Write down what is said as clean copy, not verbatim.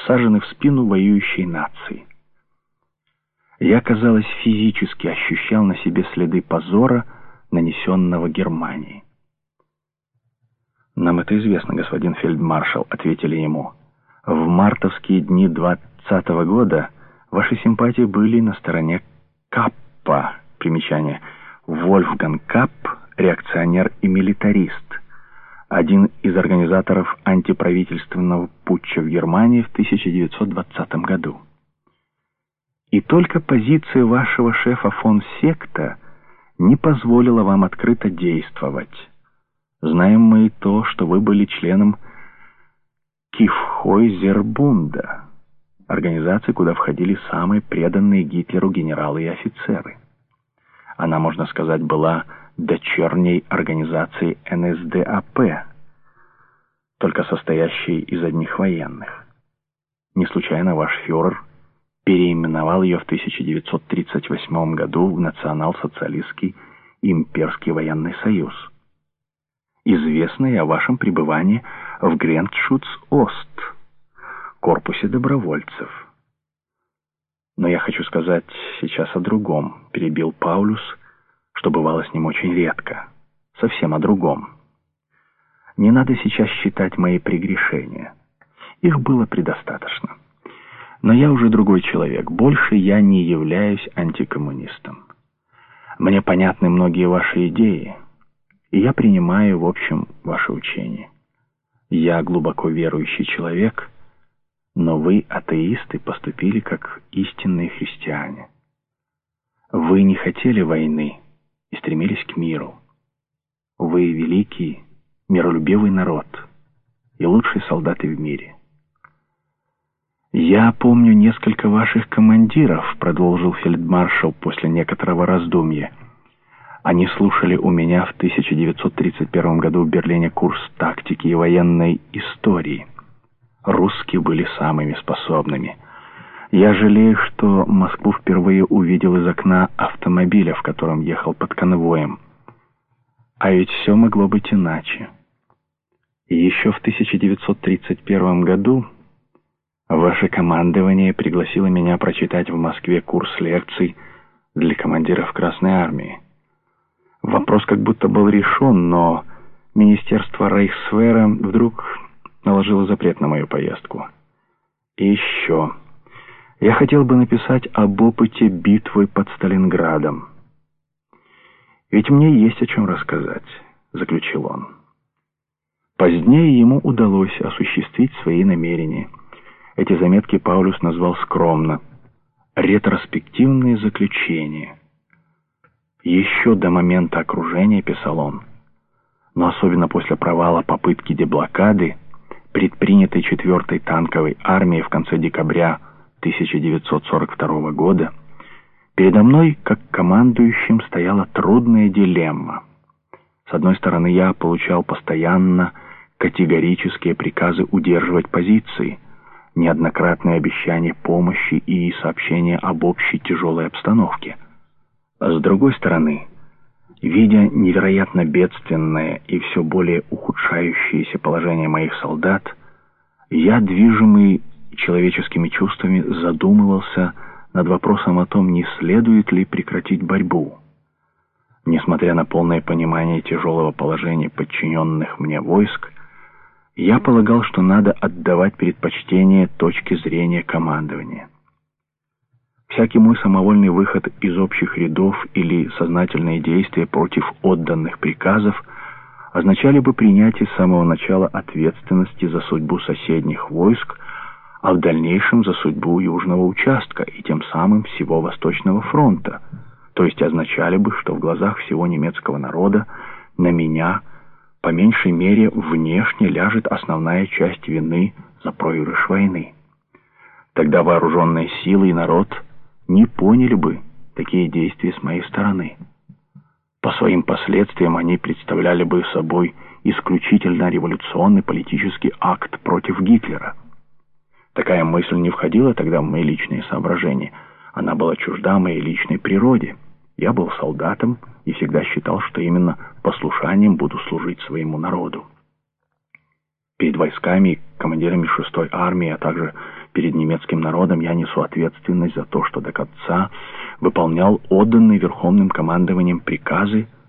всажены в спину воюющей нации. Я, казалось, физически ощущал на себе следы позора, нанесенного Германии. «Нам это известно, господин фельдмаршал», — ответили ему. «В мартовские дни 20-го года ваши симпатии были на стороне Каппа». Примечание. Вольфганг Капп, реакционер и милитарист, один из организаторов антиправительственного путча в Германии в 1920 году. И только позиция вашего шефа фон Секта не позволила вам открыто действовать. Знаем мы и то, что вы были членом Кифхойзербунда, организации, куда входили самые преданные Гитлеру генералы и офицеры. Она, можно сказать, была дочерней организацией НСДАП, только состоящей из одних военных. Не случайно ваш фюрер переименовал ее в 1938 году в Национал-социалистский имперский военный союз. Известно и о вашем пребывании в Гренцшутц-Ост, корпусе добровольцев. Но я хочу сказать сейчас о другом, перебил Паулюс, что бывало с ним очень редко, совсем о другом. Не надо сейчас считать мои прегрешения. Их было предостаточно. Но я уже другой человек, больше я не являюсь антикоммунистом. Мне понятны многие ваши идеи, и я принимаю, в общем, ваши учения. Я глубоко верующий человек, но вы, атеисты, поступили как истинные христиане. Вы не хотели войны и стремились к миру. Вы великий, миролюбивый народ и лучшие солдаты в мире. «Я помню несколько ваших командиров», — продолжил фельдмаршал после некоторого раздумья. «Они слушали у меня в 1931 году в Берлине курс тактики и военной истории. Русские были самыми способными. Я жалею, что Москву впервые увидел из окна автомобиля, в котором ехал под конвоем. А ведь все могло быть иначе. И еще в 1931 году ваше командование пригласило меня прочитать в Москве курс лекций для командиров Красной Армии. Вопрос как будто был решен, но Министерство Рейхсвера вдруг наложило запрет на мою поездку. И еще. Я хотел бы написать об опыте битвы под Сталинградом. Ведь мне есть о чем рассказать», — заключил он. Позднее ему удалось осуществить свои намерения. Эти заметки Паулюс назвал скромно «ретроспективные заключения». Еще до момента окружения, писал он, но особенно после провала попытки деблокады, предпринятой 4-й танковой армией в конце декабря 1942 года, передо мной, как командующим, стояла трудная дилемма. С одной стороны, я получал постоянно категорические приказы удерживать позиции, неоднократные обещания помощи и сообщения об общей тяжелой обстановке. А с другой стороны, видя невероятно бедственное и все более ухудшающееся положение моих солдат, я, движимый человеческими чувствами, задумывался над вопросом о том, не следует ли прекратить борьбу. Несмотря на полное понимание тяжелого положения подчиненных мне войск, я полагал, что надо отдавать предпочтение точке зрения командования. Всякий мой самовольный выход из общих рядов или сознательные действия против отданных приказов означали бы принятие с самого начала ответственности за судьбу соседних войск, а в дальнейшем за судьбу южного участка и тем самым всего Восточного фронта, то есть означали бы, что в глазах всего немецкого народа на меня, по меньшей мере, внешне ляжет основная часть вины за проигрыш войны. Тогда вооруженные силы и народ не поняли бы такие действия с моей стороны. По своим последствиям они представляли бы собой исключительно революционный политический акт против Гитлера. Такая мысль не входила тогда в мои личные соображения. Она была чужда моей личной природе. Я был солдатом и всегда считал, что именно послушанием буду служить своему народу. Перед войсками, командирами 6-й армии, а также Перед немецким народом я несу ответственность за то, что до конца выполнял отданные Верховным командованием приказы